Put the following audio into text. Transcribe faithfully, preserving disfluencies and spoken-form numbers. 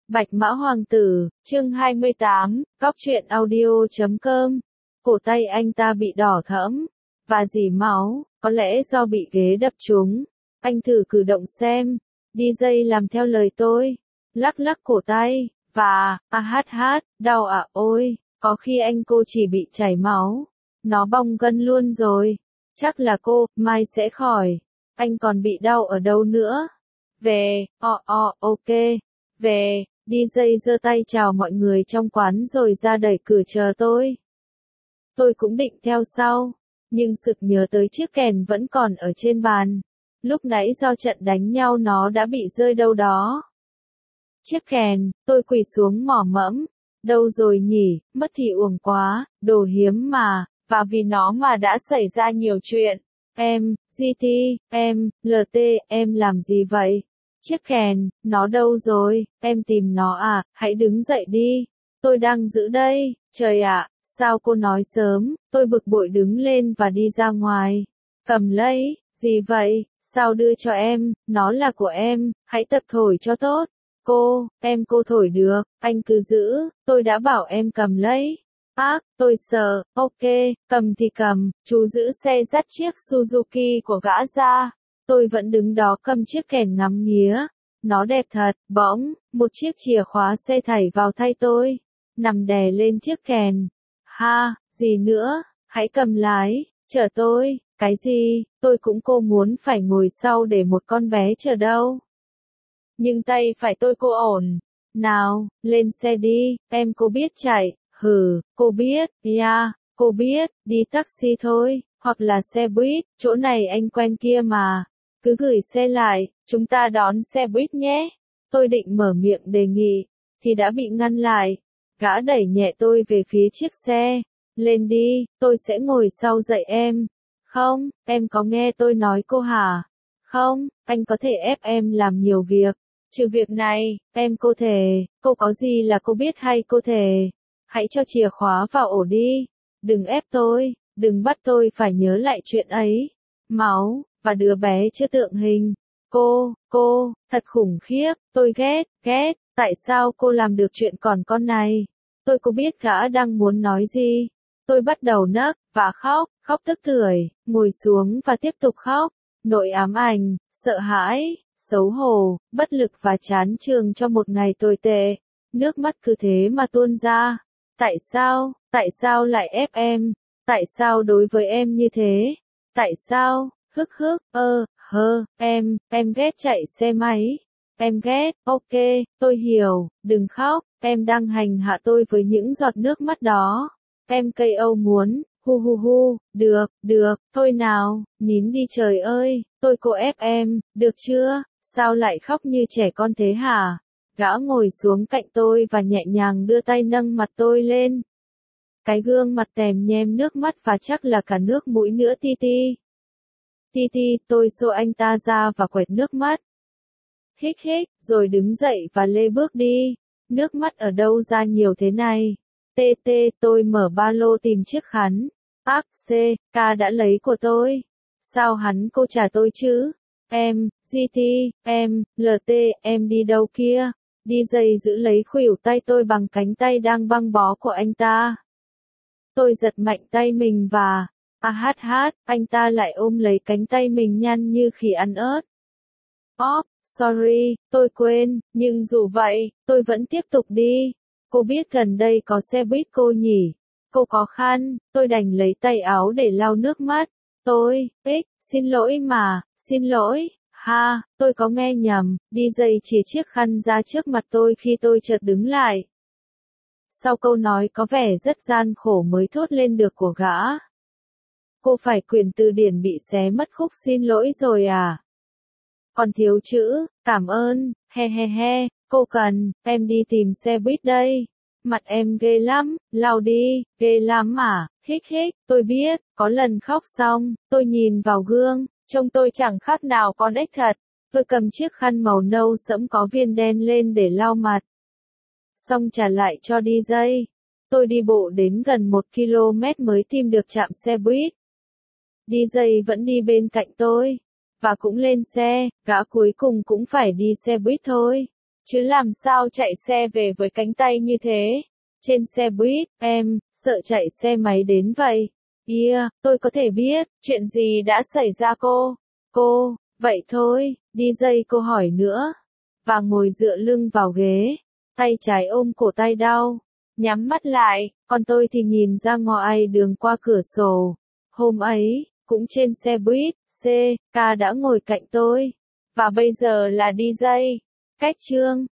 Bạch Mã Hoàng tử, chương hai mươi tám, cóc truyện audio chấm com. Cổ tay anh ta bị đỏ thẫm, và dì máu, có lẽ do bị ghế đập trúng. Anh thử cử động xem. đi jây làm theo lời tôi. Lắc lắc cổ tay, và, à hát hát, đau à ôi, có khi anh cô chỉ bị chảy máu. Nó bong gân luôn rồi. Chắc là cô, mai sẽ khỏi. Anh còn bị đau ở đâu nữa? Về, o o, ok. Về, đi jây giơ tay chào mọi người trong quán rồi ra đẩy cửa chờ tôi. Tôi cũng định theo sau, nhưng sực nhớ tới chiếc kèn vẫn còn ở trên bàn. Lúc nãy do trận đánh nhau nó đã bị rơi đâu đó. Chiếc kèn, tôi quỳ xuống mỏ mẫm. Đâu rồi nhỉ, mất thì uổng quá, đồ hiếm mà, và vì nó mà đã xảy ra nhiều chuyện. Em, giê tê, em, lờ tê, em làm gì vậy? Chiếc kèn, nó đâu rồi? Em tìm nó à? Hãy đứng dậy đi. Tôi đang giữ đây. Trời ạ, sao cô nói sớm? Tôi bực bội đứng lên và đi ra ngoài. Cầm lấy. Gì vậy? Sao đưa cho em? Nó là của em. Hãy tập thổi cho tốt. Cô, em cô thổi được. Anh cứ giữ. Tôi đã bảo em cầm lấy. Ác, tôi sợ. Ok, cầm thì cầm. Chú giữ xe dắt chiếc Suzuki của gã ra. Tôi vẫn đứng đó cầm chiếc kèn ngắm nghía. Nó đẹp thật. Bỗng, một chiếc chìa khóa xe thảy vào tay tôi. Nằm đè lên chiếc kèn. Ha, gì nữa? Hãy cầm lái. Chở tôi. Cái gì? Tôi cũng cô muốn phải ngồi sau để một con bé chở đâu. Nhưng tay phải tôi cô ổn. Nào, lên xe đi. Em cô biết chạy. Hừ, cô biết. Yeah, cô biết. Đi taxi thôi. Hoặc là xe buýt. Chỗ này anh quen kia mà. Cứ gửi xe lại, chúng ta đón xe buýt nhé. Tôi định mở miệng đề nghị, thì đã bị ngăn lại. Gã đẩy nhẹ tôi về phía chiếc xe. Lên đi, tôi sẽ ngồi sau dạy em. Không, em có nghe tôi nói cô hả? Không, anh có thể ép em làm nhiều việc. Trừ việc này, em cô thề, cô có gì là cô biết hay cô thề. Hãy cho chìa khóa vào ổ đi. Đừng ép tôi, đừng bắt tôi phải nhớ lại chuyện ấy. Máu. Và đứa bé chưa tượng hình. Cô, cô, thật khủng khiếp, tôi ghét, ghét, tại sao cô làm được chuyện còn con này? Tôi có biết gã đang muốn nói gì. Tôi bắt đầu nấc, và khóc, khóc tức tưởi, ngồi xuống và tiếp tục khóc. Nỗi ám ảnh, sợ hãi, xấu hổ, bất lực và chán chường cho một ngày tồi tệ. Nước mắt cứ thế mà tuôn ra. Tại sao, tại sao lại ép em? Tại sao đối với em như thế? Tại sao? Hức hức, ơ, hơ, em, em ghét chạy xe máy. Em ghét, ok, tôi hiểu, đừng khóc, em đang hành hạ tôi với những giọt nước mắt đó. Em cây âu muốn, hu hu hu, được, được, thôi nào, nín đi trời ơi, tôi cô ép em, được chưa, sao lại khóc như trẻ con thế hả? Gã ngồi xuống cạnh tôi và nhẹ nhàng đưa tay nâng mặt tôi lên. Cái gương mặt tèm nhem nước mắt và chắc là cả nước mũi nữa ti ti. Ti ti, tôi xô anh ta ra và quẹt nước mắt. Hích hích, rồi đứng dậy và lê bước đi. Nước mắt ở đâu ra nhiều thế này? Tê tê, tôi mở ba lô tìm chiếc khăn. Ác, C, K đã lấy của tôi. Sao hắn cô trả tôi chứ? Em, giê tê, em, lờ tê, em đi đâu kia? đi jây giữ lấy khuỷu tay tôi bằng cánh tay đang băng bó của anh ta. Tôi giật mạnh tay mình và... À hát hát, anh ta lại ôm lấy cánh tay mình nhăn như khỉ ăn ớt. Oh, sorry, tôi quên, nhưng dù vậy, tôi vẫn tiếp tục đi. Cô biết gần đây có xe buýt cô nhỉ? Cô có khăn, tôi đành lấy tay áo để lau nước mắt. Tôi, ích, xin lỗi mà, xin lỗi, ha, tôi có nghe nhầm, đi jây chìa chiếc khăn ra trước mặt tôi khi tôi chợt đứng lại. Sau câu nói có vẻ rất gian khổ mới thốt lên được của gã. Cô phải quyển từ điển bị xé mất khúc xin lỗi rồi à? Còn thiếu chữ, cảm ơn, he he he, cô cần, em đi tìm xe buýt đây. Mặt em ghê lắm, lau đi, ghê lắm à, hích hích, tôi biết, có lần khóc xong, tôi nhìn vào gương, trông tôi chẳng khác nào con ếch thật. Tôi cầm chiếc khăn màu nâu sẫm có viên đen lên để lau mặt. Xong trả lại cho đi jây. Tôi đi bộ đến gần một ki lô mét mới tìm được trạm xe buýt. đi jây vẫn đi bên cạnh tôi. Và cũng lên xe, gã cuối cùng cũng phải đi xe buýt thôi. chứ làm sao chạy xe về với cánh tay như thế. Trên xe buýt, em, sợ chạy xe máy đến vậy. Yeah, tôi có thể biết, chuyện gì đã xảy ra cô? Cô, vậy thôi, đi dây cô hỏi nữa. Và ngồi dựa lưng vào ghế, tay trái ôm cổ tay đau, nhắm mắt lại, còn tôi thì nhìn ra ngoài đường qua cửa sổ. Hôm ấy, cũng trên xe buýt, C, K đã ngồi cạnh tôi. Và bây giờ là đi dây. Cách chương